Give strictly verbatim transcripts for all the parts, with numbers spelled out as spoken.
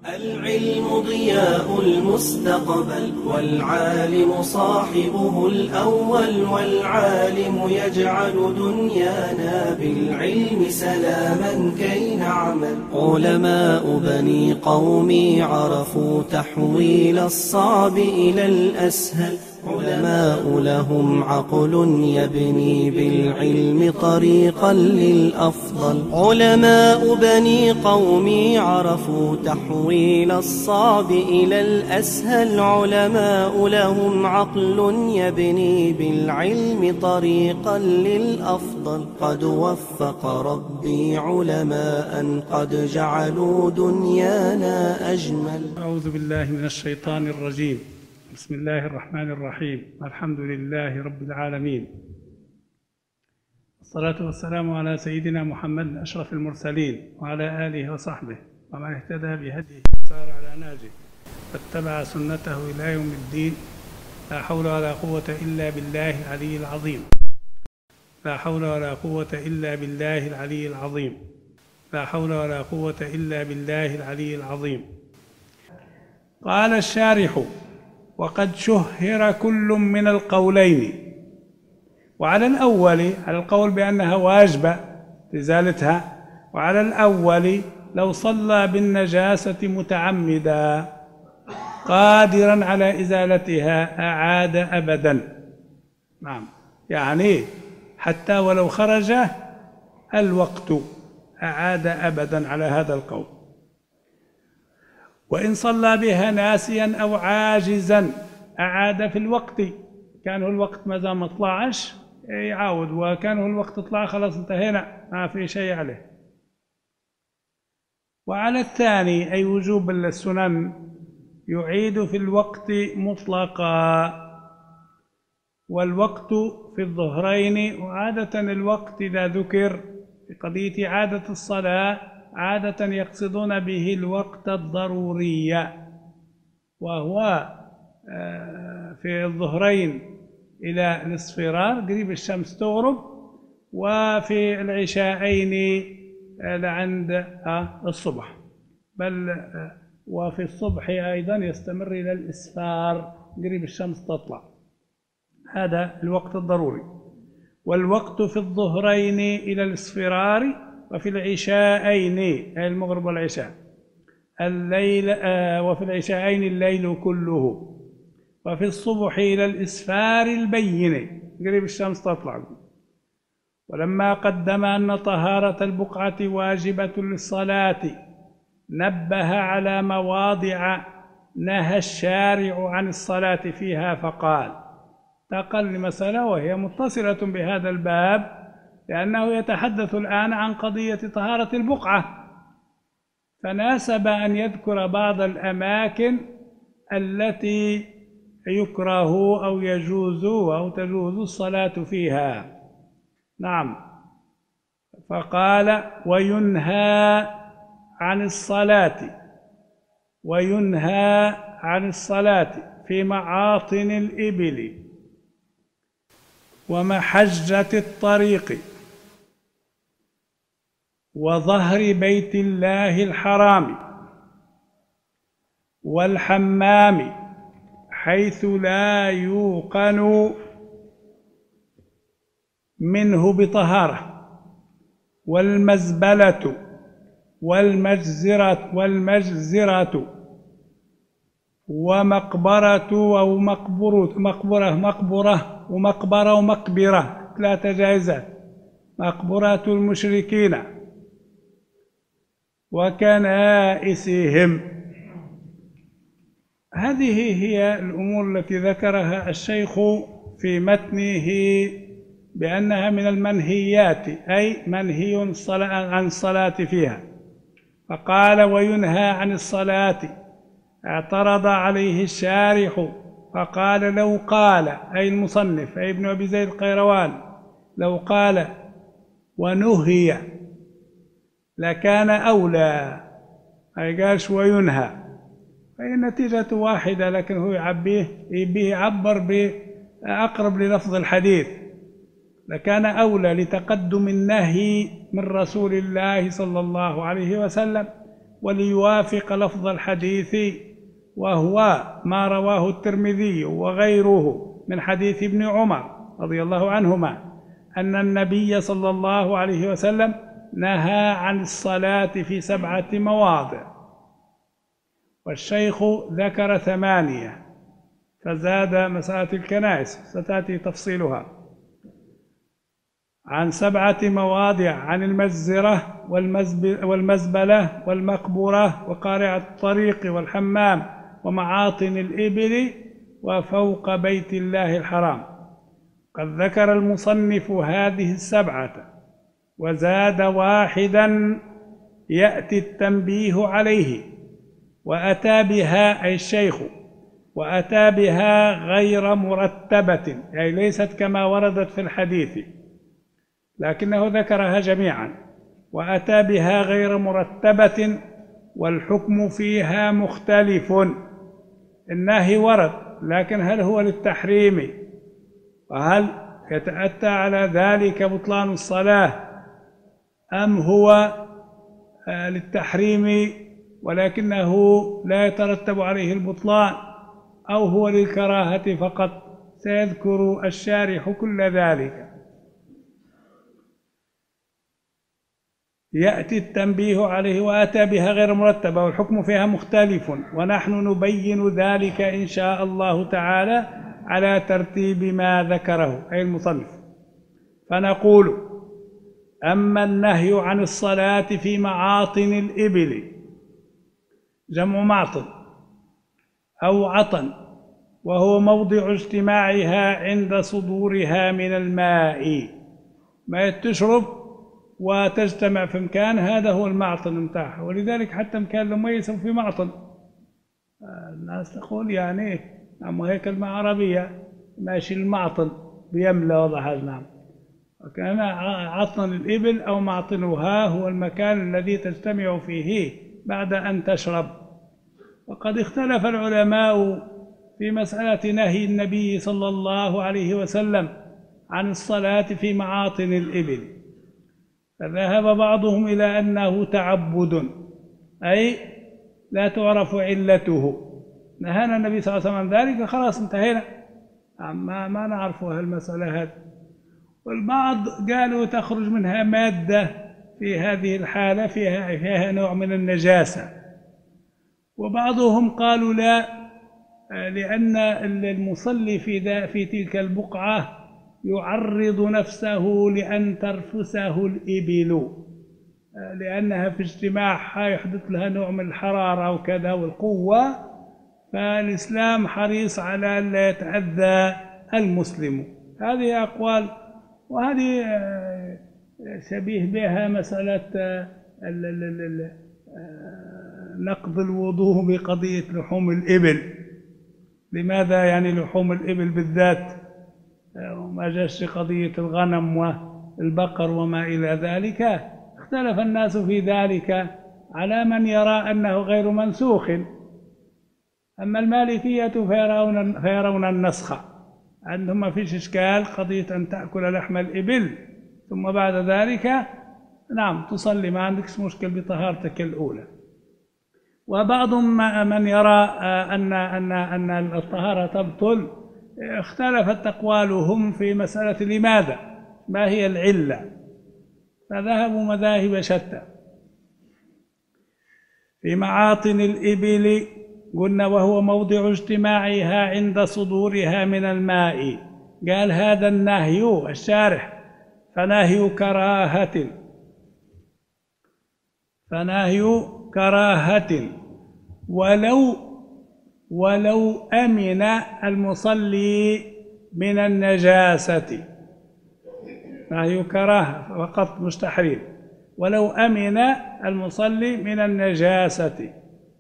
العلم ضياء المستقبل، والعالم صاحبه الأول، والعالم يجعل دنيانا بالعلم سلاما كي نعمل. علماء بني قومي عرفوا تحويل الصعب إلى الأسهل، علماء لهم عقل يبني بالعلم طريقا للأفضل. علماء بني قومي عرفوا تحويل الصعب إلى الأسهل، علماء لهم عقل يبني بالعلم طريقا للأفضل. قد وفق ربي علماء قد جعلوا دنيانا أجمل. أعوذ بالله من الشيطان الرجيم. بسم الله الرحمن الرحيم. الحمد لله رب العالمين، الصلاة والسلام على سيدنا محمد أشرف المرسلين وعلى آله وصحبه ومن اهتدى بهديه وسار على نهجه واتبع سنته إلى يوم الدين. لا حول ولا قوة إلا بالله العلي العظيم. لا حول ولا قوة إلا بالله العلي العظيم. لا حول ولا قوة إلا بالله العلي العظيم. قال الشارح: وقد شهر كل من القولين. وعلى الأول على القول بأنها واجبة إزالتها، وعلى الأول لو صلى بالنجاسة متعمدا قادرا على إزالتها أعاد أبدا. نعم، يعني حتى ولو خرج الوقت أعاد أبدا على هذا القول. وإن صلى بها ناسيا أو عاجزا أعاد في الوقت. كان الوقت ما زال ما طلعش يعاود، وكان الوقت طلع خلاص انتهينا ما في شيء عليه. وعلى الثاني أي وجوب السنن يعيد في الوقت مطلقا. والوقت في الظهرين، وعادة الوقت إذا ذكر في قضية إعادة الصلاة عادة يقصدون به الوقت الضروري، وهو في الظهرين إلى الاصفرار قريب الشمس تغرب، وفي العشاءين لعند الصبح، بل وفي الصبح أيضا يستمر إلى الإسفار قريب الشمس تطلع. هذا الوقت الضروري. والوقت في الظهرين إلى الاصفرار، وفي العشاءين أي المغرب والعشاء الليل، آه وفي العشاءين الليل كله. وفي الصبح إلى الإسفار البين قريب الشمس تطلع. ولما قدم أن طهارة البقعة واجبة للصلاة نبه على مواضع نهى الشارع عن الصلاة فيها، فقال: تقل مسألة وهي متصلة بهذا الباب، لأنه يتحدث الآن عن قضية طهارة البقعة، فناسب أن يذكر بعض الأماكن التي يكره أو يجوز أو تجوز الصلاة فيها. نعم، فقال: وينهى عن الصلاة وينهى عن الصلاة في معاطن الإبل ومحجة الطريق وظهر بيت الله الحرام والحمام حيث لا يوقن منه بطهارة، والمزبلة والمجزرة والمجزرة ومقبرة أو مقبرة مقبرة مقبرة ومقبرة ومقبرة، ثلاثة جائزات. مقبرة المشركين وكنائسهم. هذه هي الأمور التي ذكرها الشيخ في متنه بأنها من المنهيات، أي منهي عن الصلاة فيها. فقال: وينهى عن الصلاة. اعترض عليه الشارح فقال: لو قال، أي المصنف أي ابن أبي زيد القيروان، لو قال ونهي لكان أولى، أي قالش وينهى، فهي النتيجة واحدة، لكن هو يعبيه يبيه يعبر بأقرب للفظ الحديث. لكان أولى لتقدم النهي من رسول الله صلى الله عليه وسلم، وليوافق لفظ الحديث، وهو ما رواه الترمذي وغيره من حديث ابن عمر رضي الله عنهما أن النبي صلى الله عليه وسلم نهى عن الصلاة في سبعة مواضع، والشيخ ذكر ثمانية فزاد مسألة الكنائس ستأتي تفصيلها، عن سبعة مواضع: عن المزرة والمزبلة والمقبرة وقارعة الطريق والحمام ومعاطن الإبل وفوق بيت الله الحرام. قد ذكر المصنف هذه السبعة وزاد واحدا يأتي التنبيه عليه، وأتى بها أي الشيخ وأتى بها غير مرتبة، أي ليست كما وردت في الحديث، لكنه ذكرها جميعا، وأتى بها غير مرتبة والحكم فيها مختلف. النهي ورد، لكن هل هو للتحريم؟ وهل يتأتى على ذلك بطلان الصلاة، أم هو للتحريم ولكنه لا يترتب عليه البطلان، أو هو للكراهة فقط؟ سيذكر الشارح كل ذلك. يأتي التنبيه عليه وأتى بها غير مرتبة والحكم فيها مختلف، ونحن نبين ذلك إن شاء الله تعالى على ترتيب ما ذكره أي المصنف. فنقول: أما النهي عن الصلاة في معاطن الإبل، جمع معطن أو عطن، وهو موضع اجتماعها عند صدورها من الماء، ما تشرب وتجتمع في مكان، هذا هو المعطن متاعها. ولذلك حتى مكان لما يسمى في معطن، الناس تقول يعني أما هيك الماء عربية ماشي المعطن بيملى وضع هذا. نعم، وكان عطن الإبل أو معطنها هو المكان الذي تجتمع فيه بعد أن تشرب. وقد اختلف العلماء في مسألة نهي النبي صلى الله عليه وسلم عن الصلاة في معاطن الإبل، فذهب بعضهم إلى أنه تعبد، أي لا تعرف علته، نهانا النبي صلى الله عليه وسلم عن ذلك، خلاص انتهينا، ما, ما نعرف هالمسألة هذه. والبعض قالوا تخرج منها مادة في هذه الحالة فيها, فيها نوع من النجاسة، وبعضهم قالوا لا، لأن المصلي في, في تلك البقعة يعرض نفسه لأن ترفسه الإبل، لأنها في اجتماعها يحدث لها نوع من الحرارة وكذا والقوة، فالإسلام حريص على أن لا يتأذى المسلم. هذه أقوال، وهذه شبيه بها مسألة نقض الوضوء بقضية لحوم الإبل. لماذا يعني لحوم الإبل بالذات وما جاش قضية الغنم والبقر وما إلى ذلك؟ اختلف الناس في ذلك على من يرى أنه غير منسوخ. أما المالكية فيرون, فيرون النسخ، عندهم ما فيش إشكال قضية أن تأكل لحم الإبل ثم بعد ذلك نعم تصلي، ما عندكش مشكل بطهارتك الأولى. وبعضهم من يرى أن أن أن الطهارة تبطل، اختلفت أقوالهم في مسألة لماذا، ما هي العلة، فذهبوا مذاهب شتى. في معاطن الإبل قلنا وهو موضع اجتماعها عند صدورها من الماء، قال هذا النهي الشارح فنهي كراهة، فنهي كراهة ولو ولو أمن المصلي من النجاسة، نهي كراهة فقط مش تحريم، ولو أمن المصلي من النجاسة.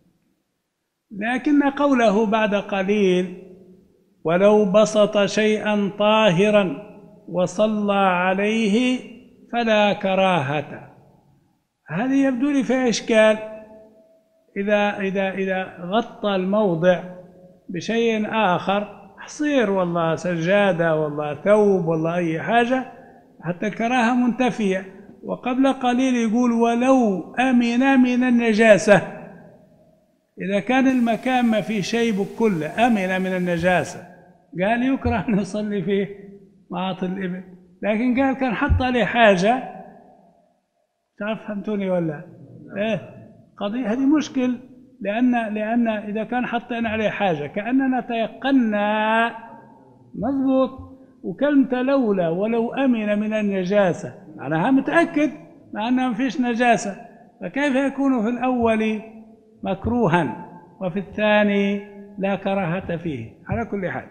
لكن قوله بعد قليل ولو بسط شيئا طاهرا وصلى عليه فلا كراهة، هذه يبدو لي فيها إشكال. إذا إذا إذا غطى الموضع بشيء آخر، حصير والله سجادة والله ثوب والله أي حاجة، حتى الكراهة منتفية. وقبل قليل يقول ولو أمن من النجاسة، إذا كان المكان ما فيه شيء بكله أمن من النجاسة قال يكره أن يصلي فيه معاط الإبل، لكن قال كان حط عليه حاجة. تعرف فهمتوني ولا إيه؟ قضية هذه مشكل، لأن لأن إذا كان حطينا عليه حاجة كأننا تيقنا مضبوط، وكلمة لولا ولو أمن من النجاسة معناها متأكد مع أنه ما فيش نجاسة، فكيف يكون في الأول مكروها وفي الثاني لا كراهة فيه؟ على كل حال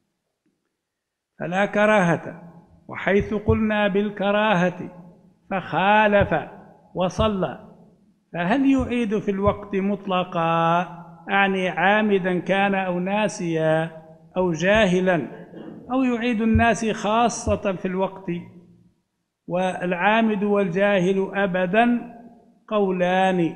فلا كراهة. وحيث قلنا بالكراهة فخالف وصلى فهل يعيد في الوقت مطلقا، أعني عامدا كان أو ناسيا أو جاهلا، أو يعيد الناس خاصة في الوقت؟ والعامد والجاهل أبدا قولان.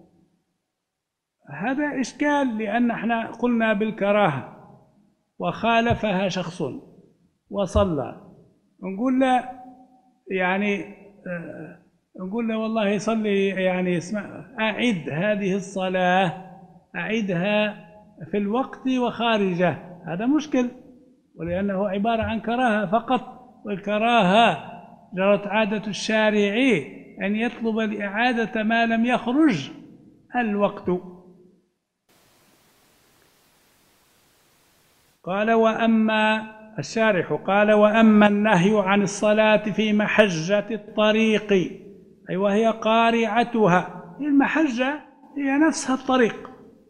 هذا إشكال، لأن احنا قلنا بالكراهة وخالفها شخص وصلى، نقول له يعني نقول له والله يصلي يعني اسمع أعد هذه الصلاة أعدها في الوقت وخارجه، هذا مشكل، ولأنه عبارة عن كراهة فقط، والكراهة جرت عادة الشارع أن يطلب الإعادة ما لم يخرج الوقت. قال وأما الشارح قال وأما النهي عن الصلاة في محجة الطريق، أي وهي قارعتها، المحجة هي نفسها الطريق،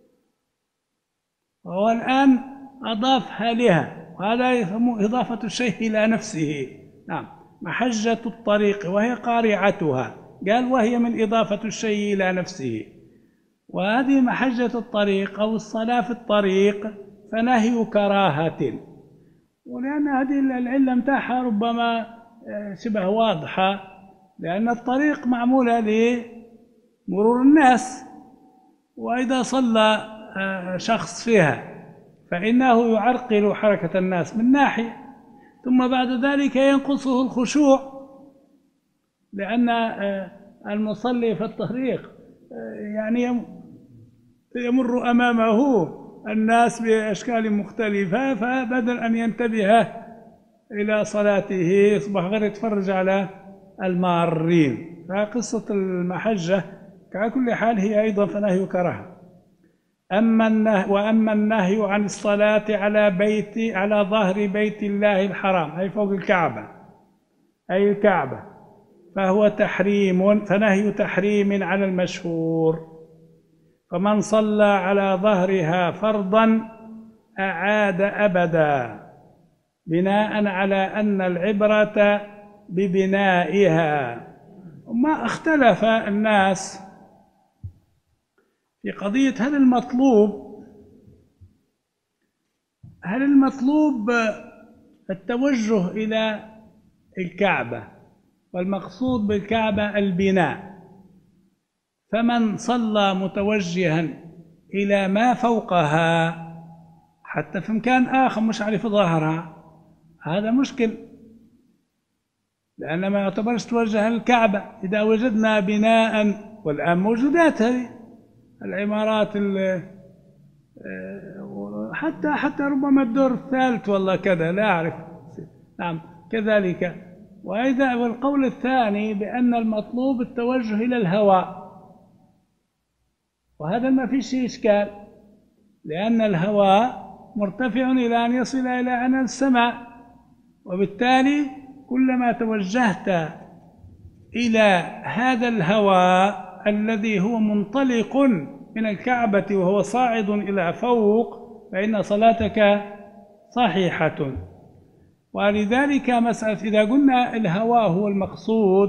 وهو الآن أضافها لها، وهذا يسمى إضافة الشيء إلى نفسه. نعم، محجة الطريق وهي قارعتها، قال وهي من إضافة الشيء إلى نفسه، وهذه محجة الطريق أو الصلاة في الطريق فنهي كراهة. ولأن هذه العلة متاحة ربما شبه واضحة، لأن الطريق معمولة لمرور الناس، وإذا صلى شخص فيها فإنه يعرقل حركة الناس من ناحية، ثم بعد ذلك ينقصه الخشوع، لأن المصلي في الطريق يعني يمر أمامه الناس بأشكال مختلفة، فبدل أن ينتبه إلى صلاته يصبح غير يتفرج على المارين. فقصة المحجة على كل حال هي أيضا فنهي كراهة. أما النهي وأما النهي عن الصلاة على بيت على ظهر بيت الله الحرام، أي فوق الكعبة، أي الكعبة، فهو تحريم، فنهي تحريم على المشهور. فمن صلى على ظهرها فرضا أعاد أبدا، بناء على أن العبرة ببنائها. وما اختلف الناس في قضية هل المطلوب هل المطلوب التوجه إلى الكعبة، والمقصود بالكعبة البناء، فمن صلى متوجها إلى ما فوقها حتى في مكان آخر مش عارف ظهرها، هذا مشكل، لأن ما يعتبرش توجه الكعبة. إذا وجدنا بناء، والآن موجودات هذه العمارات حتى حتى ربما الدور الثالث والله كذا لا أعرف، نعم كذلك. وإذا والقول الثاني بأن المطلوب التوجه إلى الهواء، وهذا ما فيش إشكال، لأن الهواء مرتفع إلى أن يصل إلى عنان السماء، وبالتالي كلما توجهت إلى هذا الهواء الذي هو منطلق من الكعبة وهو صاعد إلى فوق فإن صلاتك صحيحة. ولذلك مسألة إذا قلنا الهواء هو المقصود،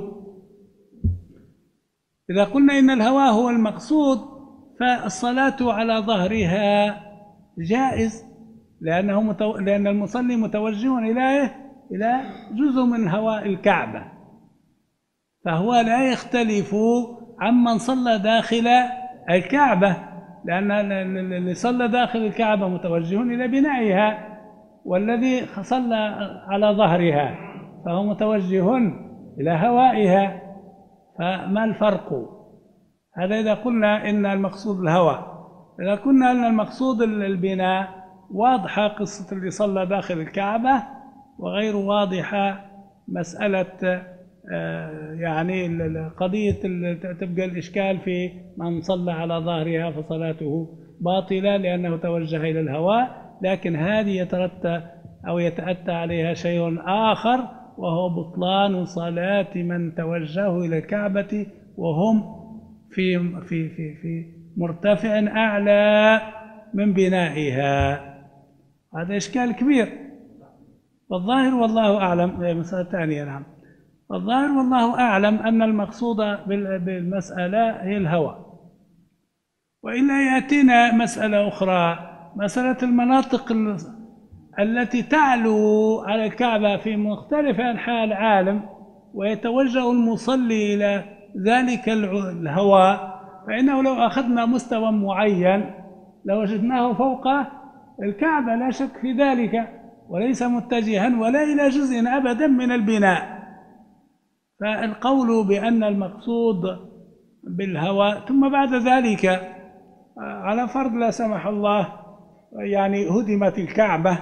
إذا قلنا إن الهواء هو المقصود فالصلاة على ظهرها جائز، لأنه متو... لأن المصلي متوجه إلى إلى جزء من هواء الكعبة، فهو لا يختلف عمن صلى داخل الكعبة، لأن اللي صلى داخل الكعبة متوجه إلى بنائها، والذي صلى على ظهرها فهو متوجه إلى هوائها. فما الفرق؟ هذا إذا قلنا إن المقصود الهوى. إذا قلنا أن المقصود البناء، واضحة قصة اللي صلى داخل الكعبة، وغير واضحة مسألة يعني قضية تبقى الإشكال في من صلى على ظهرها فصلاته باطلة لأنه توجه إلى الهواء. لكن هذه يترتب أو يتأتى عليها شيء آخر، وهو بطلان صلاة من توجهوا إلى الكعبة وهم في في في في مرتفع أعلى من بنائها. هذا إشكال كبير. والظاهر والله أعلم مسألة ثانية. نعم، الظاهر والله أعلم أن المقصود بالمسألة هي الهوى. وإلا يأتينا مسألة أخرى، مسألة المناطق التي تعلو على الكعبة في مختلف أنحاء العالم، ويتوجه المصلي إلى ذلك الهواء، فإنه لو أخذنا مستوى معين لوجدناه فوق الكعبة لا شك في ذلك، وليس متجها ولا إلى جزء أبدا من البناء. فالقول بأن المقصود بالهواء، ثم بعد ذلك على فرض لا سمح الله يعني هدمت الكعبة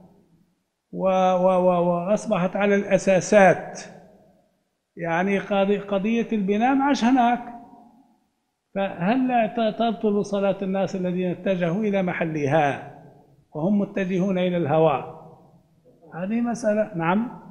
وأصبحت على الأساسات، يعني قضية البناء معش هناك، فهل لا تبطل صلاة الناس الذين اتجهوا إلى محلها وهم متجهون إلى الهواء؟ هذه مسألة. نعم،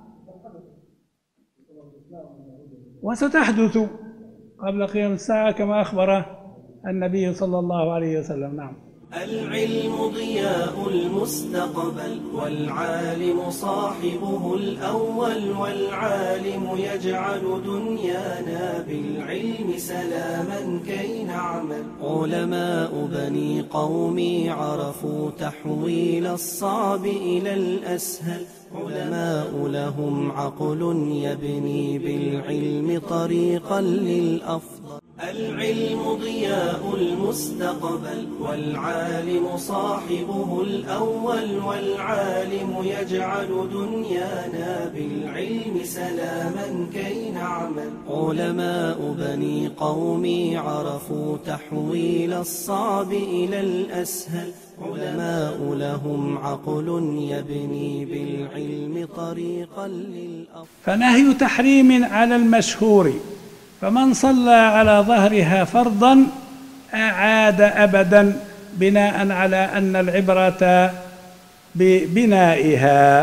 وستحدث قبل قيام الساعة كما أخبر النبي صلى الله عليه وسلم. نعم. العلم ضياء المستقبل، والعالم صاحبه الأول، والعالم يجعل دنيانا بالعلم سلاما كي نعمل. علماء بني قومي عرفوا تحويل الصعب إلى الأسهل، علماء لهم عقل يبني بالعلم طريقا للأفضل. العلم ضياء المستقبل، والعالم صاحبه الأول، والعالم يجعل دنيانا بالعلم سلاما كي نعمل. علماء بني قومي عرفوا تحويل الصعب إلى الأسهل، علماء لهم عقل يبني بالعلم طريقا للأفضل. فنهي تحريم على المشهور، فمن صلى على ظهرها فرضا أعاد أبدا، بناء على أن العبرة ببنائها.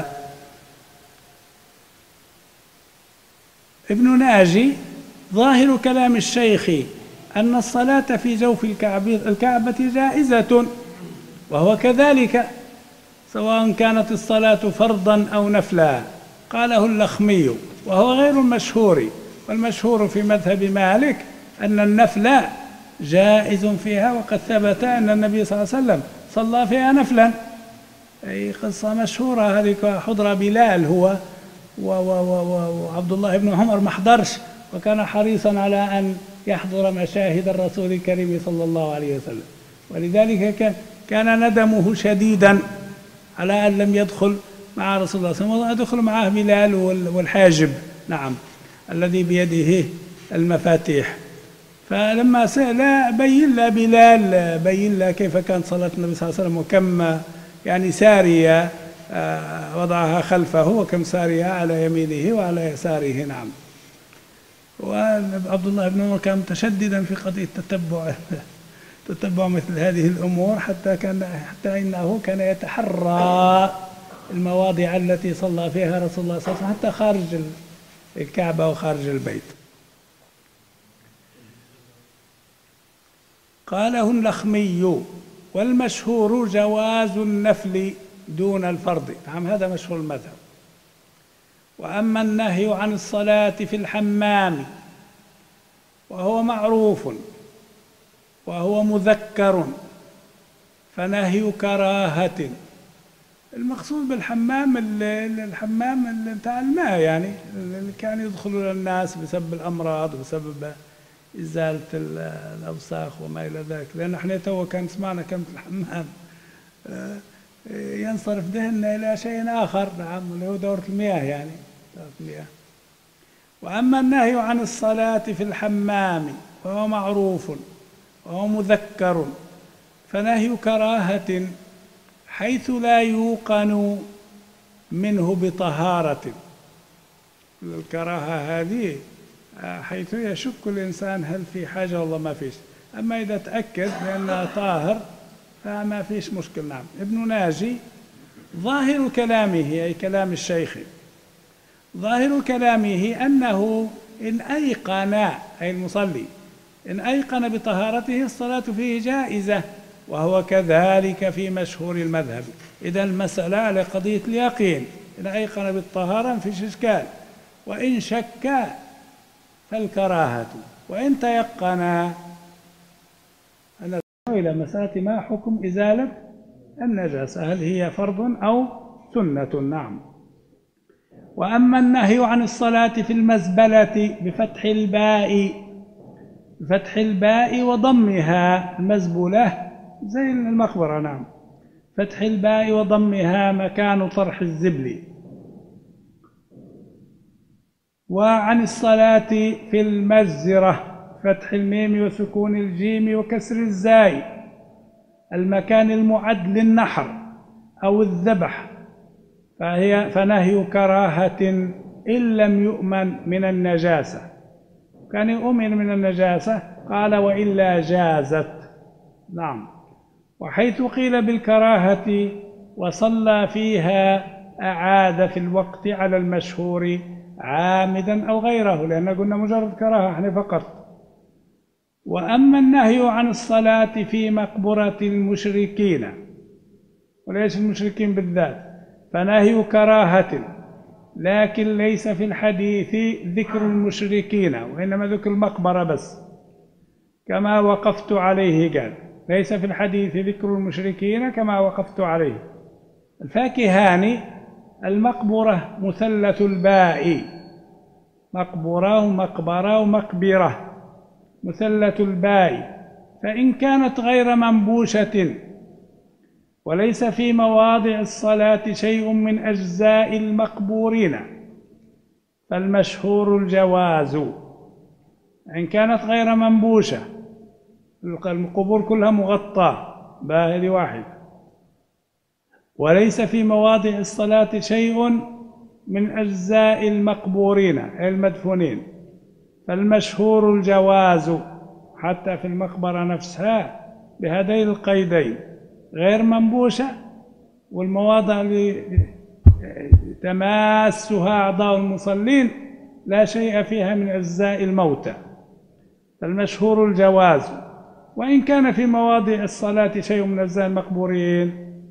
ابن ناجي ظاهر كلام الشيخ أن الصلاة في جوف الكعبة جائزة، وهو كذلك سواء كانت الصلاة فرضا أو نفلا. قاله اللخمي وهو غير المشهور، والمشهور في مذهب مالك أن النفل جائز فيها، وقد ثبت أن النبي صلى الله عليه وسلم صلى فيها نفلا. أي قصة مشهورة هذه، حضر بلال هو وعبد الله بن عمر ما حضرش، وكان حريصا على أن يحضر مشاهد الرسول الكريم صلى الله عليه وسلم، ولذلك كان ندمه شديدا على أن لم يدخل مع رسول الله صلى الله عليه وسلم، ودخل معه بلال والحاجب، نعم، الذي بيده المفاتيح. فلما سأل بين له بلال، بين له كيف كانت صلاة النبي صلى الله عليه وسلم، وكم يعني سارية وضعها خلفه، وكم سارية على يمينه وعلى يساره. نعم. وعبد الله بن عمر كان متشددا في قضية تتبع تتبع مثل هذه الأمور، حتى كان حتى إنه كان يتحرى المواضع التي صلى فيها رسول الله صلى الله عليه وسلم، حتى خارج الكعبة وخارج البيت. قاله اللخمي: والمشهور جواز النفل دون الفرض. نعم، هذا مشهور المذهب. وأما النهي عن الصلاة في الحمام وهو معروف وهو مذكر فنهي كراهة. المقصود بالحمام الحمام بتاع الماء، يعني اللي كان يدخلوا للناس بسبب الأمراض وبسبب إزالة الأوساخ وما إلى ذلك. لأن احنا تو كان سمعنا كم في الحمام ينصرف ذهننا إلى شيء آخر، نعم، اللي هو دورة المياه، يعني دورة المياه. وأما النهي عن الصلاة في الحمام وهو معروف وهو مذكر فنهي كراهة حيث لا يوقن منه بطهارة. الكراهة هذه حيث يشك الإنسان هل في حاجة والله ما فيش، أما إذا تأكد بأنها طاهر فما فيش مشكل. نعم. ابن ناجي ظاهر كلامه أي كلام الشيخ، ظاهر كلامه أنه إن أيقن أي المصلي إن أيقن بطهارته الصلاة فيه جائزة، وهو كذلك في مشهور المذهب. إذا المسألة على قضية اليقين، إن أيقن بالطهارة ما فيش إشكال، وإن شك فالكراهة، وإن تيقن أن إلى مسألة ما حكم إزالة النجاسة، هل هي فرض أو سنة. نعم. وأما النهي عن الصلاة في المزبلة بفتح الباء بفتح الباء وضمها، المزبلة زي المقبرة. نعم. فتح الباء وضمها مكان طرح الزبل. وعن الصلاة في المجزرة فتح الميم وسكون الجيم وكسر الزاي، المكان المعد للنحر أو الذبح، فهي فنهي كراهة إن لم يؤمن من النجاسة. كان يؤمن من النجاسة قال وإلا جازت. نعم. وحيث قيل بالكراهة وصلى فيها أعاد في الوقت على المشهور عامدا أو غيره، لأن قلنا مجرد كراهة احنا فقط. وأما النهي عن الصلاة في مقبرة المشركين، وليس المشركين بالذات، فنهي كراهة، لكن ليس في الحديث ذكر المشركين، وإنما ذكر المقبرة بس، كما وقفت عليه. قال ليس في الحديث ذكر المشركين كما وقفت عليه. الفاكهاني المقبرة مثلث الباء، مقبرة ومقبرة ومقبرة، مثلث الباء، فإن كانت غير منبوشة وليس في مواضع الصلاة شيء من أجزاء المقبورين فالمشهور الجواز. إن كانت غير منبوشة، القبور كلها مغطاة باهل واحد، وليس في مواضع الصلاة شيء من أجزاء المقبورين أي المدفونين فالمشهور الجواز، حتى في المقبرة نفسها بهذين القيدين، غير منبوشة والمواضع اللي تماسها أعضاء المصلين لا شيء فيها من أجزاء الموتى فالمشهور الجواز. وإن كان في مواضع الصلاة شيء من أجزاء المقبورين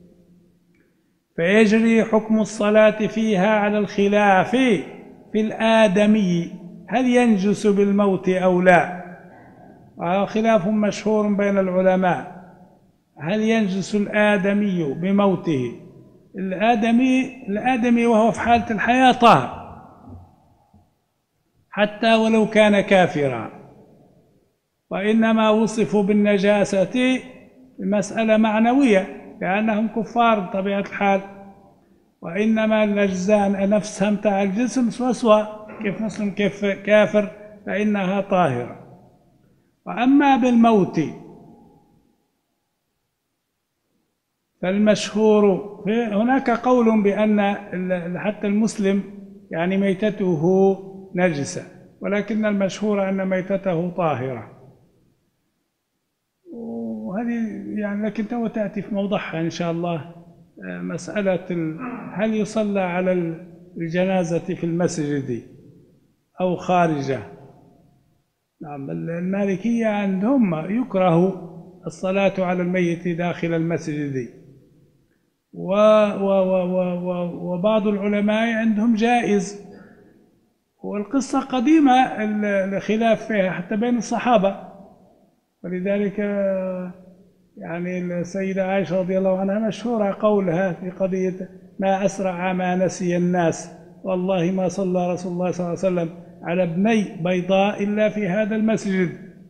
فيجري حكم الصلاة فيها على الخلاف في الآدمي، هل ينجس بالموت أو لا؟ خلاف مشهور بين العلماء، هل ينجس الآدمي بموته؟ الآدمي الآدمي وهو في حالة الحياة طاهر حتى ولو كان كافرا، وإنما وصفوا بالنجاسة مسألة معنوية لأنهم كفار بطبيعة الحال، وإنما الأجزاء نفسها متاع الجسم سواء كيف مسلم كيف كافر فإنها طاهرة. وأما بالموت فالمشهور هناك قول بأن حتى المسلم يعني ميتته نجسة، ولكن المشهور أن ميتته طاهرة، وهذه يعني لكن تو تأتي في موضعها إن شاء الله مسألة هل يصلى على الجنازة في المسجد أو خارجه. نعم. المالكية عندهم يكره الصلاة على الميت داخل المسجد، و و و و وبعض العلماء عندهم جائز، والقصة قديمة الخلاف فيها حتى بين الصحابة، ولذلك يعني السيدة عائشة رضي الله عنها مشهورة قولها في قضية ما أسرع ما نسي الناس، والله ما صلى رسول الله صلى الله عليه وسلم على ابني بيضاء إلا في هذا المسجد،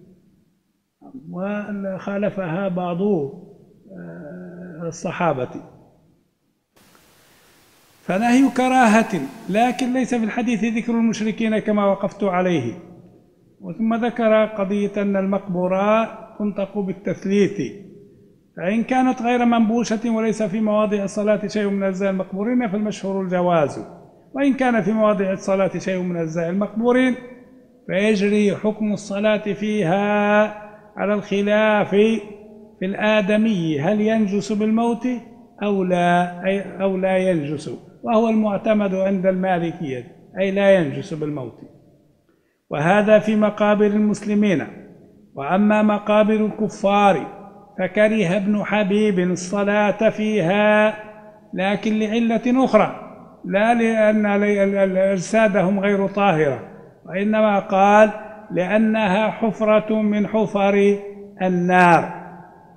وخالفها بعض الصحابة. فنهي كراهة، لكن ليس في الحديث ذكر المشركين كما وقفت عليه. وثم ذكر قضية أن المقبورات تنطق بالتثليث، فإن كانت غير منبوشة وليس في مواضع الصلاة شيء من أجزاء المقبورين فالمشهور الجواز، وإن كان في مواضع الصلاة شيء من أجزاء المقبورين فيجري حكم الصلاة فيها على الخلاف في الآدمي، هل ينجس بالموت أو لا أو لا ينجس، وهو المعتمد عند المالكية، أي لا ينجس بالموت. وهذا في مقابر المسلمين. وأما مقابر الكفار فكره ابن حبيب الصلاة فيها، لكن لعلة أخرى، لا لأن أجسادهم غير طاهرة، وإنما قال لأنها حفرة من حفر النار.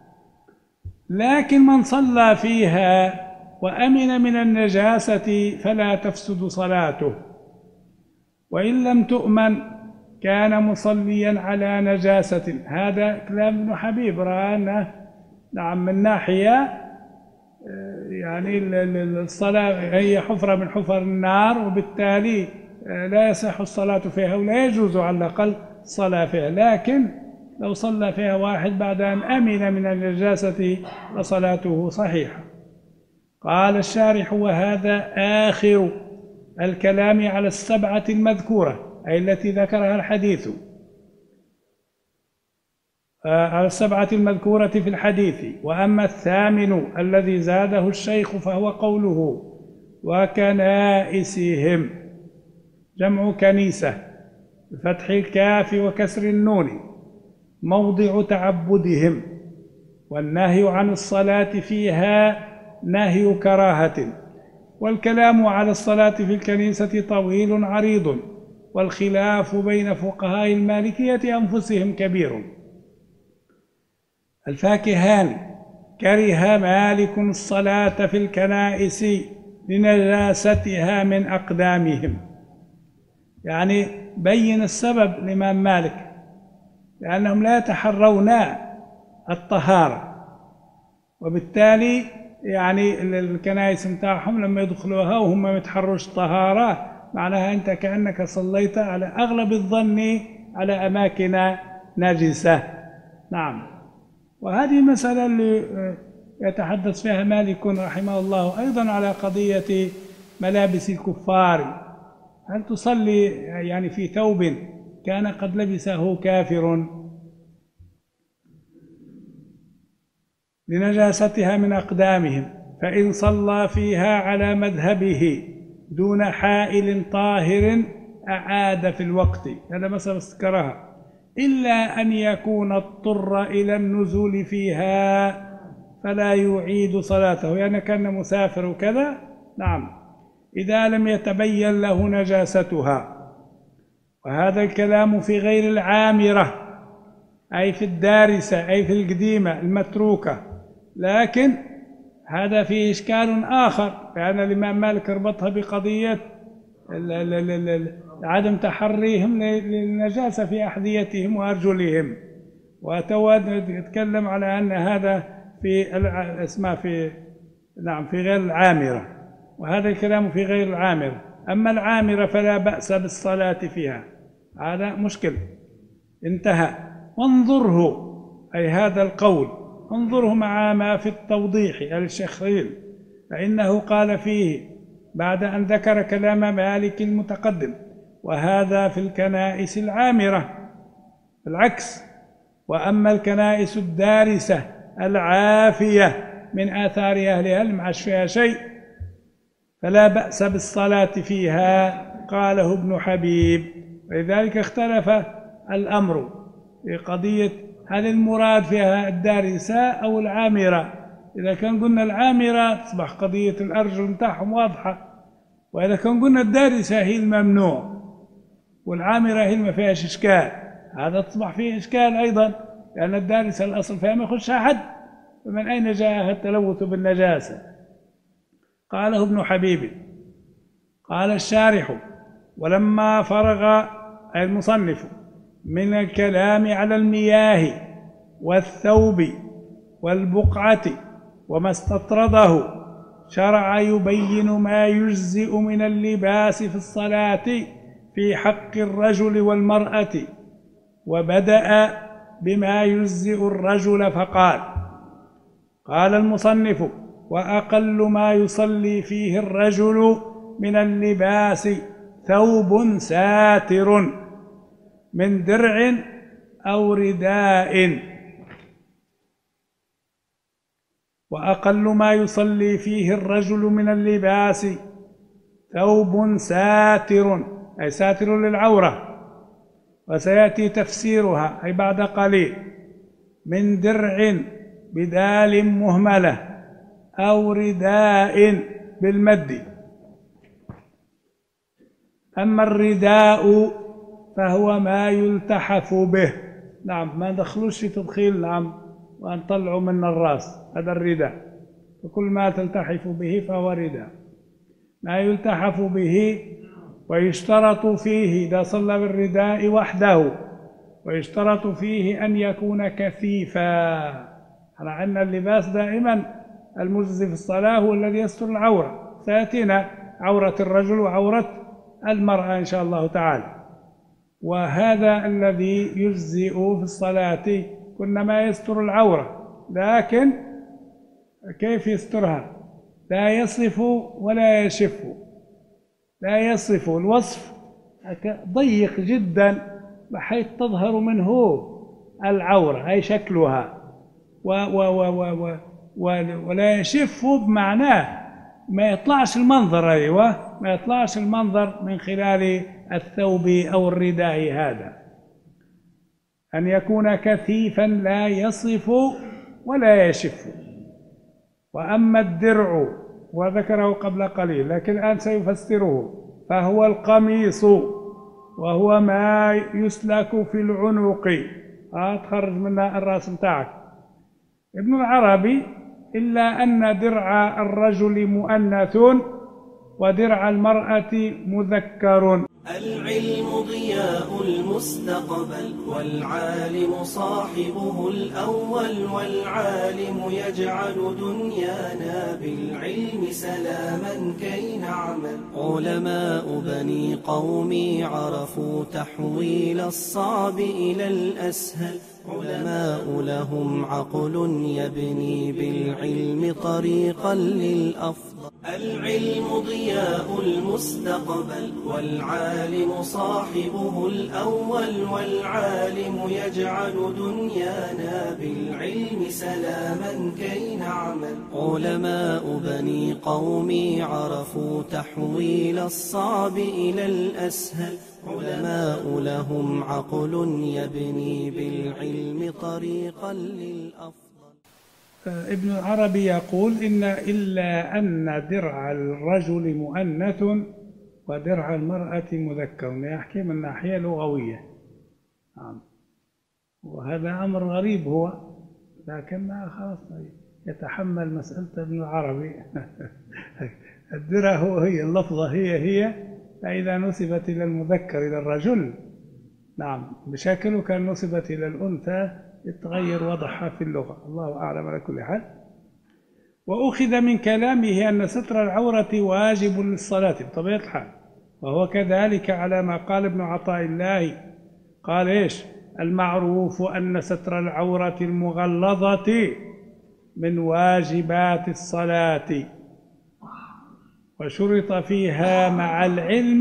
لكن من صلى فيها وأمن من النجاسة فلا تفسد صلاته، وإن لم تؤمن كان مصليا على نجاسة. هذا كلام ابن حبيب، رأى أنه نعم من ناحية يعني الصلاة هي حفرة من حفر النار، وبالتالي لا يصح الصلاة فيها ولا يجوز على الأقل الصلاة فيها، لكن لو صلى فيها واحد بعد أن أمن من النجاسة فصلاته صحيحة. قال الشارح: وهذا آخر الكلام على السبعة المذكورة، أي التي ذكرها الحديث، على السبعة المذكورة في الحديث. وأما الثامن الذي زاده الشيخ فهو قوله: وكنائسهم، جمع كنيسة بفتح الكاف وكسر النون، موضع تعبدهم، والنهي عن الصلاة فيها نهي كراهة. والكلام على الصلاة في الكنيسة طويل عريض، والخلاف بين فقهاء المالكية أنفسهم كبير. الفاكهان: كره مالك الصلاة في الكنائس لنجاستها من أقدامهم. يعني بين السبب الإمام مالك، لأنهم لا يتحرون الطهارة، وبالتالي يعني الكنائس متاعهم لما يدخلوها وهم ما يتحرش طهارة معناها أنت كأنك صليت على أغلب الظن على أماكن نجسة. نعم. وهذه المسألة اللي يتحدث فيها مالك رحمه الله أيضا على قضية ملابس الكفار، هل تصلي يعني في ثوب كان قد لبسه كافر لنجاستها من أقدامهم، فإن صلى فيها على مذهبه دون حائل طاهر أعاد في الوقت. هذا مسألة استذكرها، إلا أن يكون اضطر إلى النزول فيها فلا يعيد صلاته، يعني كان مسافر وكذا. نعم، إذا لم يتبين له نجاستها. وهذا الكلام في غير العامرة، أي في الدارسة، أي في القديمة المتروكة. لكن هذا فيه إشكال آخر، لأن الإمام مالك ربطها بقضية عدم تحريهم للنجاسة في أحذيتهم وأرجلهم، ويتكلم على أن هذا في اسمه في نعم في غير العامرة، وهذا الكلام في غير العامرة. أما العامرة فلا بأس بالصلاة فيها، هذا مشكل انتهى. وانظره، أي هذا القول انظره مع ما في التوضيح للشيخ خليل، فإنه قال فيه بعد أن ذكر كلام مالك المتقدم: وهذا في الكنائس العامرة بالعكس، وأما الكنائس الدارسة العافية من آثار أهلها المعش فيها شيء فلا بأس بالصلاة فيها، قاله ابن حبيب. ولذلك اختلف الأمر في قضية هل المراد فيها الدارسة أو العامرة. إذا كان قلنا العامرة تصبح قضية الأرجل متاعهم واضحة، وإذا كان قلنا الدارسة هي الممنوع والعامرة هي ما فيهاش إشكال، هذا تصبح فيه إشكال أيضا، لأن الدارسة الأصل فيها ما يخش أحد، فمن أين جاء التلوث بالنجاسة؟ قاله ابن حبيب. قال الشارح: ولما فرغ المصنف من الكلام على المياه والثوب والبقعة وما استطرده، شرع يبين ما يجزئ من اللباس في الصلاة في حق الرجل والمرأة، وبدأ بما يجزئ الرجل فقال: قال المصنف: وأقل ما يصلي فيه الرجل من اللباس ثوب ساتر من درع أو رداء. وأقل ما يصلي فيه الرجل من اللباس ثوب ساتر، أي ساتر للعورة، وسيأتي تفسيرها أي بعد قليل، من درع بدال مهملة أو رداء بالمد. أما الرداء فهو ما يلتحف به، نعم، ما ندخلوش في تدخيل، نعم، ونطلعوا من الراس، هذا الرداء، وكل ما تلتحف به فهو رداء، ما يلتحف به. ويشترط فيه إذا صلى بالرداء وحده، ويشترط فيه أن يكون كثيفا. على أن اللباس دائما المجزي في الصلاة هو الذي يستر العورة، سيأتينا عورة الرجل وعورة المرأة إن شاء الله تعالى. وهذا الذي يجزئ في الصلاة كل ما يستر العورة، لكن كيف يسترها؟ لا يصف ولا يشف، لا يصف، الوصف ضيق جدا بحيث تظهر منه العورة أي شكلها، و و و و و ولا يشف بمعناه ما يطلعش المنظر، أيوة، ما يطلعش المنظر من خلال الثوب أو الرداء هذا. أن يكون كثيفا لا يصف ولا يشف. وأما الدرع وذكره قبل قليل لكن الآن سيفسره، فهو القميص، وهو ما يسلك في العنق، آه تخرج منها الرأس متاعك. ابن العربي: إلا أن درع الرجل مؤنث ودرع المرأة مذكر. العلم ضياء المستقبل، والعالم صاحبه الأول، والعالم يجعل دنيانا بالعلم سلاما كي نعمل. علماء بني قومي عرفوا تحويل الصعب إلى الأسهل، علماء لهم عقل يبني بالعلم طريقا للأفضل. العلم ضياء المستقبل، والعالم صاحبه الأول، والعالم يجعل دنيانا بالعلم سلاما كي نعمل. علماء بني قومي عرفوا تحويل الصعب إلى الأسهل، علماء لهم عقل يبني بالعلم طريقا للأفضل. ابن العربي يقول: إن إلا أن درع الرجل مؤنث ودرع المرأة مذكر، يحكي من ناحية لغوية، وهذا أمر غريب هو، لكن خلاص يتحمل مسألة ابن العربي. الدرع هو هي، اللفظة هي هي، فإذا نسبت إلى المذكر إلى الرجل، نعم، بشكل كان نسبت إلى الأنثى يتغير وضعها في اللغة، الله أعلم. على كل حال، وأخذ من كلامه أن ستر العورة واجب للصلاة بطبيعة الحال، وهو كذلك على ما قال ابن عطاء الله، قال إيش؟ المعروف أن ستر العورة المغلظة من واجبات الصلاة، وشرط فيها مع العلم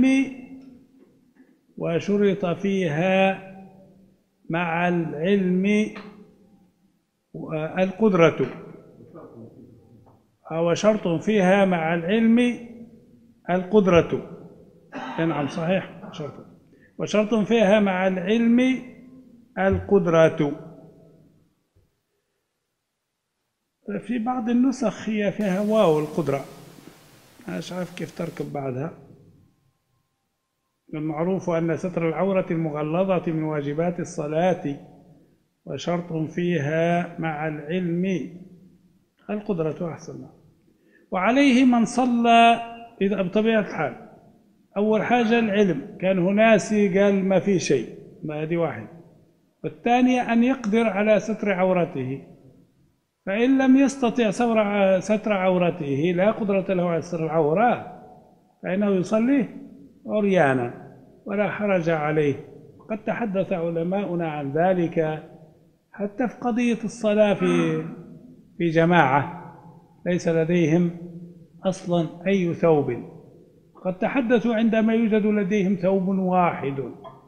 وشرط فيها مع العلم القدرة، أو شرط فيها مع العلم القدرة، نعم صحيح، شرط، وشرط فيها مع العلم القدرة. في بعض النسخ هي فيها واو القدرة، مش عارف كيف تركب بعدها. المعروف أن ستر العورة المغلظة من واجبات الصلاة، وشرط فيها مع العلم القدرة، أحسن. وعليه من صلى إذا بطبيعة الحال، أول حاجة العلم، كان هناسي قال ما في شيء، ما هذه واحد. والثانية أن يقدر على ستر عورته، فإن لم يستطع ستر عورته، لا قدرة له على ستر العورة، فإنه يصلي عريانا ولا حرج عليه. قد تحدث علماؤنا عن ذلك حتى في قضية الصلاة في في جماعة ليس لديهم أصلا أي ثوب. قد تحدثوا عندما يوجد لديهم ثوب واحد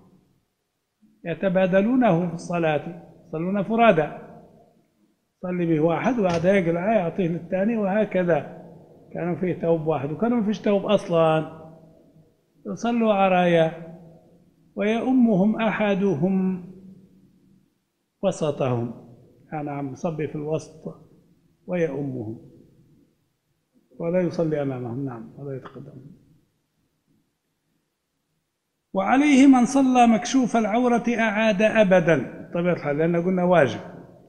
يتبادلونه في الصلاة، يصلون فرادى، يصلي به واحد وبعدها يقلع يعطيه للثاني وهكذا. كانوا فيه ثوب واحد وكانوا ما فيش ثوب أصلا، يصلوا عرايا ويؤمهم أحدهم وسطهم، يعني عم يصلي في الوسط ويؤمهم ولا يصلي أمامهم، نعم، ولا يتقدمهم. وعليه من صلى مكشوف العورة أعاد أبدا بطبيعة الحال، لأن قلنا واجب،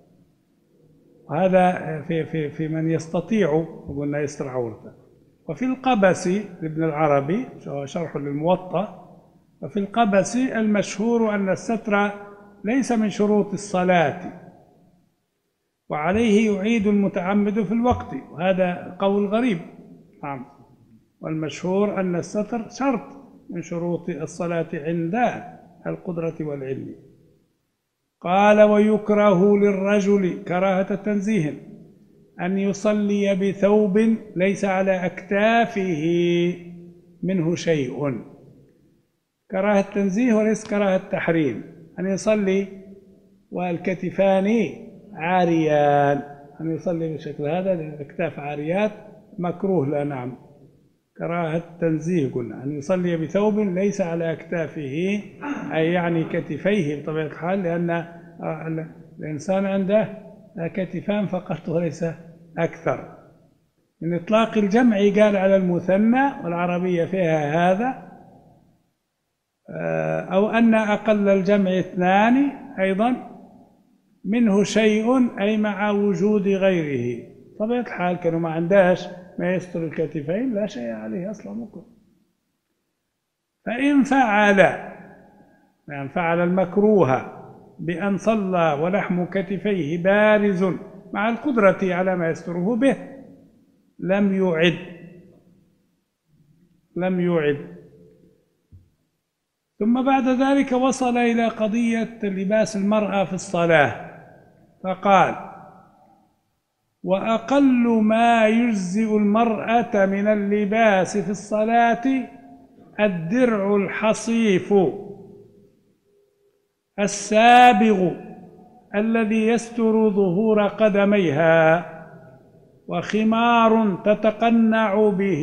وهذا في في في من يستطيع قلنا يستر عورته. وفي القبس لابن العربي شرح للموطأ، وفي القبس المشهور أن الستر ليس من شروط الصلاة، وعليه يعيد المتعمد في الوقت، وهذا قول غريب. نعم، والمشهور أن الستر شرط من شروط الصلاة عند القدرة والعلم. قال: ويكره للرجل كراهة تنزيه أن يصلي بثوب ليس على أكتافه منه شيء. كراهة تنزيه وليس كراهة تحريم، أن يصلي والكتفان عاريان، أن يصلي بالشكل هذا الأكتاف عاريات مكروه لا، نعم، كراهة تنزيه. قلنا أن يصلي بثوب ليس على أكتافه، أي يعني كتفيه بطبيعة الحال، لأن الإنسان عنده كتفان فقط وليس أكثر. من إطلاق الجمع قال على المثنى، والعربية فيها هذا، أو أن أقل الجمع اثنان أيضا منه شيء، أي مع وجود غيره. طبيعة الحال كانوا ما عندهاش ما يستر الكتفين، لا شيء عليه أصلا مكروه. فإن فعل يعني فعل المكروه بأن صلى ولحم كتفيه بارز مع القدرة على ما يستره به لم يعد لم يعد ثم بعد ذلك وصل إلى قضية لباس المرأة في الصلاة، فقال: وأقل ما يجزئ المرأة من اللباس في الصلاة الدرع الحصيف السابغ الذي يستر ظهور قدميها، وخمار تتقنع به.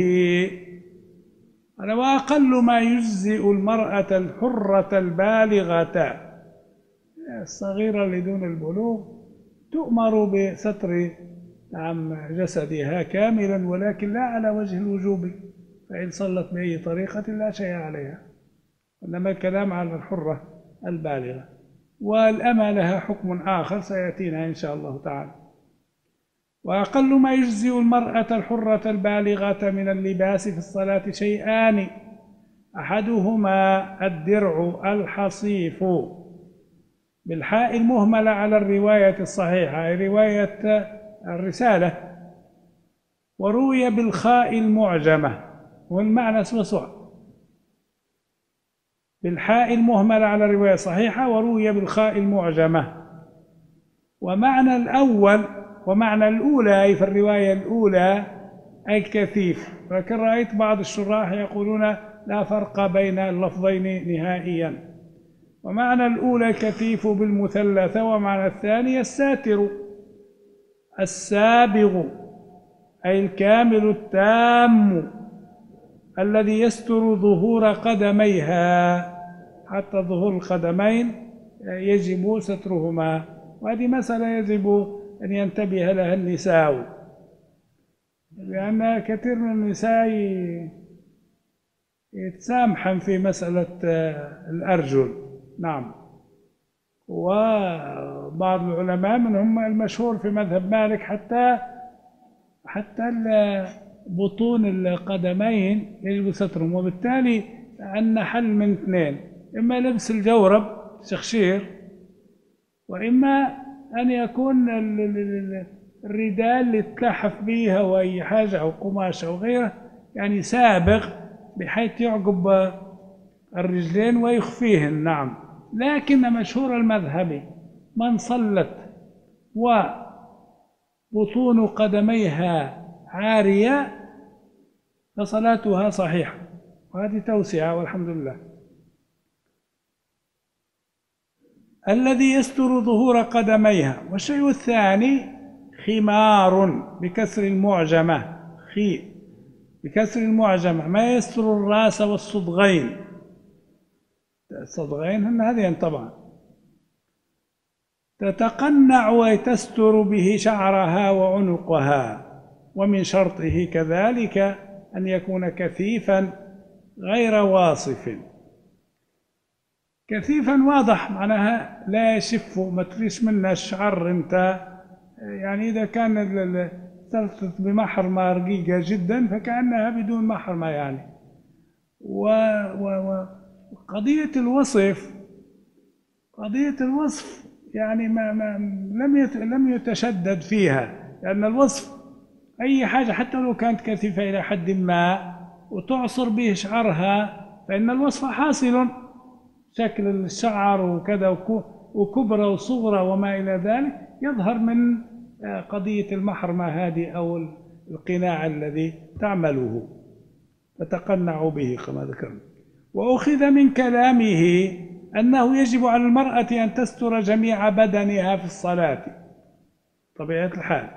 وأقل ما يجزئ المرأة الحرة البالغة الصغيرة اللي دون البلوغ تؤمر بستر عن جسدها كاملا، ولكن لا على وجه الوجوب، فإن صلت بأي طريقة لا شيء عليها، إنما الكلام على الحرة البالغة. والأمة لها حكم آخر سيأتينا إن شاء الله تعالى. وأقل ما يجزئ المرأة الحرة البالغة من اللباس في الصلاة شيئان، أحدهما الدرع الحصيف بالحاء المهملة على الرواية الصحيحة، رواية الرسالة، وروي بالخاء المعجمة، والمعنى سواء، بالحاء المهملة على الرواية الصحيحة وروي بالخاء المعجمة. ومعنى الأول ومعنى الأولى أي في الرواية الأولى أي كثيف، لكن رأيت بعض الشراح يقولون لا فرق بين اللفظين نهائيا. ومعنى الأولى كثيف بالمثلثة، ومعنى الثاني الساتر السابغ أي الكامل التام الذي يستر ظهور قدميها، حتى ظهور القدمين يجب سترهما، وهذه مسألة يجب أن ينتبه لها النساء، لأن كثير من النساء يتسامحن في مسألة الأرجل. نعم، وبعض العلماء منهم المشهور في مذهب مالك حتى حتى بطون القدمين يجب سترهم، وبالتالي عندنا حل من اثنين: إما لبس الجورب شخشير، وإما أن يكون الرداء اللي تلحف بيها وأي حاجة أو قماش أو غيره، يعني سابغ بحيث يعقب الرجلين ويخفيهن. نعم، لكن مشهور المذهب من صلت وبطون قدميها عارية فصلاتها صحيحة، وهذه توسعة والحمد لله. الذي يستر ظهور قدميها. والشيء الثاني خمار بكسر المعجمة، خي بكسر المعجمة، ما يستر الرأس والصدغين. الصدغين هن هذين طبعا. تتقنع وتستر به شعرها وعنقها. ومن شرطه كذلك أن يكون كثيفا غير واصف. كثيفا واضح معناها لا يشف، ما تريش منه الشعر انت، يعني إذا كان تلتف بمحرمة رقيقة جدا فكأنها بدون محرمة يعني. وقضية الوصف، قضية الوصف يعني ما ما لم لم يتشدد فيها، لأن الوصف أي حاجة حتى لو كانت كثيفة إلى حد ما وتعصر به شعرها فإن الوصف حاصل، شكل الشعر وكذا وكبرى وصغرى وما إلى ذلك يظهر من قضية المحرمة هذه أو القناع الذي تعمله، تتقنع به كما ذكرنا. وأخذ من كلامه أنه يجب على المرأة أن تستر جميع بدنها في الصلاة طبيعة الحال.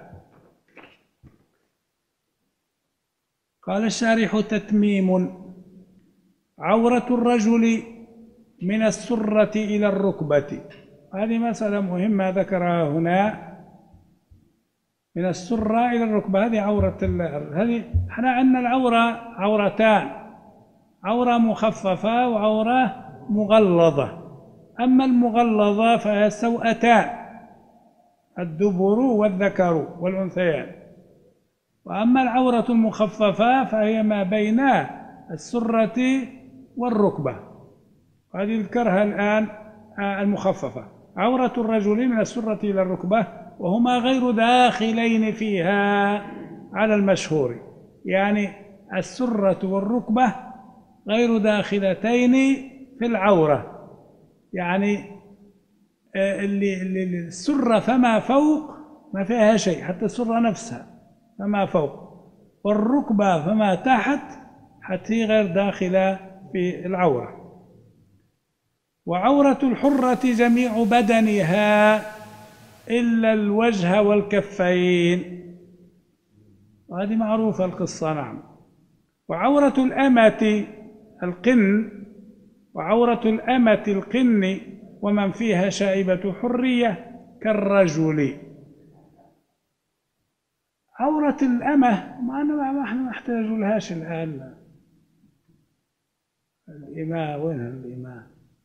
قال الشارح: تتميم: عورة الرجل من السرة إلى الركبة. هذه مسألة مهمة ذكرها هنا، من السرة إلى الركبة، هذه عورة هذه. احنا عندنا العورة عورتان، عورة مخففة وعورة مغلظة. أما المغلظة فهي سوأتان، الدبر والذكر والأنثيان. وأما العورة المخففة فهي ما بين السرة والركبة، وهذه ذكرها الآن المخففة. عورة الرجل من السرة إلى الركبة، وهما غير داخلين فيها على المشهور، يعني السرة والركبة غير داخلتين في العورة، يعني اللي, اللي السرة فما فوق ما فيها شيء، حتى السرة نفسها فما فوق، والركبة فما تحت حتى غير داخلة في العورة. وعورة الحرة جميع بدنها إلا الوجه والكفين، وهذه معروفة القصة. نعم. وعورة الأمة القن، وعورة الأمة القن ومن فيها شائبة حرية كالرجل. عورة الأمة ما نحن نحتاج لهاش الآن. الإماء وين الإماء؟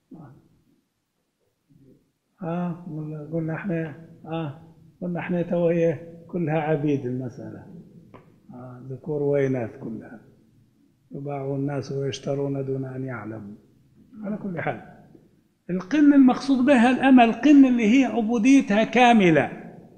آه قلنا احنا آه قلنا احنا توهي كلها عبيد المسألة، آه ذكور وإناث كلها، يباع الناس ويشترون دون أن يعلموا. على كل حال القن المقصود بها الأمة القن اللي هي عبوديتها كاملة،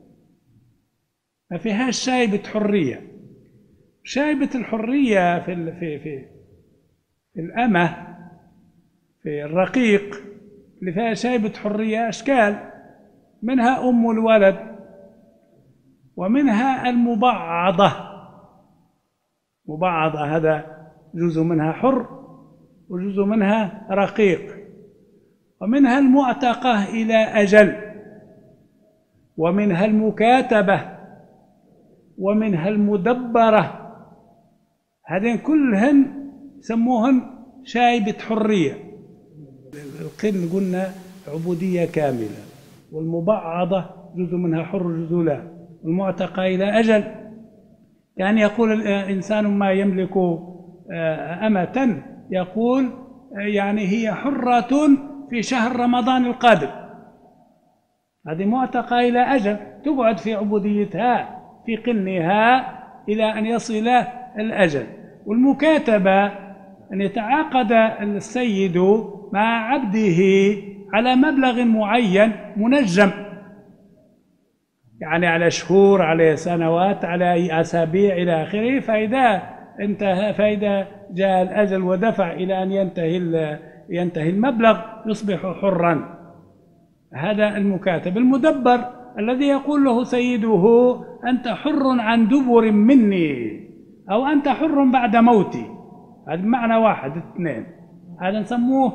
ما فيهاش شايبة حرية. شايبة الحرية في في في الأمة، في الرقيق اللي فيها شايبة حرية أشكال، منها أم الولد، ومنها المبعضة. مبعضة هذا جزء منها حر وجزء منها رقيق. ومنها المعتقة إلى أجل، ومنها المكاتبة، ومنها المدبرة. هذين كلهن سموهن شايبة حرية. القن قلنا عبودية كاملة، والمبعضة جزء منها حر وجزء لا، والمعتقة إلى أجل، يعني يقول الإنسان ما يملك أمة، يقول يعني هي حرة في شهر رمضان القادم، هذه معتقة إلى أجل، تقعد في عبوديتها في قنها إلى أن يصل الأجل. والمكاتبة أن يتعاقد السيد مع عبده على مبلغ معين منجم، يعني على شهور، على سنوات، على أسابيع إلى آخره. فإذا انتهى فإذا جاء الأجل ودفع إلى أن ينتهي ينتهي المبلغ يصبح حرا. هذا المكاتب. المدبر الذي يقول له سيده أنت حر عن دبر مني، أو أنت حر بعد موتي، هذا معنى واحد اثنين، هذا نسموه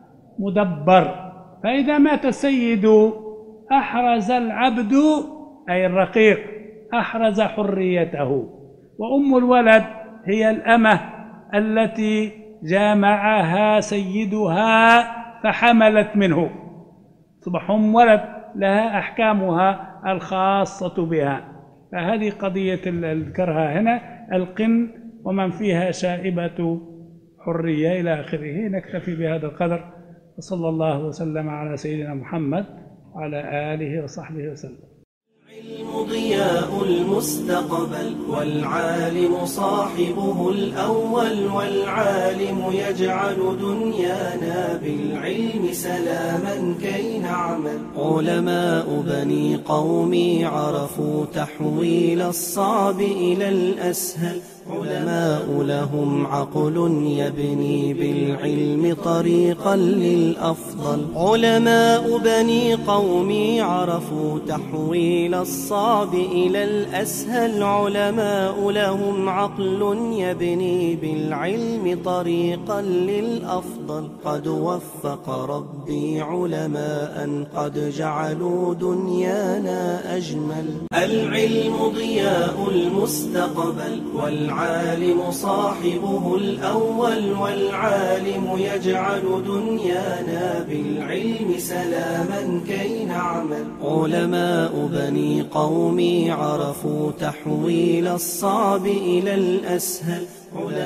مدبر. فإذا مات السيد أحرز العبد أي الرقيق أحرز حريته، وأم الولد هي الأمة التي جامعها سيدها فحملت منه، صبح أم ولد لها أحكامها الخاصة بها. فهذه قضية الكرهة هنا، القن ومن فيها شائبة حرية إلى آخره. نكتفي بهذا القدر، وصلى الله وسلم على سيدنا محمد وعلى آله وصحبه وسلم. العلم ضياء المستقبل، والعالم صاحبه الأول، والعالم يجعل دنيانا بالعلم سلاما كي نعمل. علماء بني قومي عرفوا تحويل الصعب إلى الأسهل، علماء لهم عقل يبني بالعلم طريقا للأفضل. علماء بني قومي عرفوا تحويل الصعب إلى الأسهل، علماء لهم عقل يبني بالعلم طريقا للأفضل. قد وفق ربي علماء قد جعلوا دنيانا أجمل. العلم ضياء المستقبل، والعالم صاحبه الأول، والعالم يجعل دنيانا بالعلم سلاما كي نعمل. علماء بني قومي عرفوا تحويل الصعب إلى الأسهل،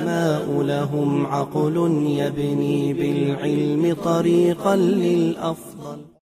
علماء لهم عقل يبني بالعلم طريقا للأفضل.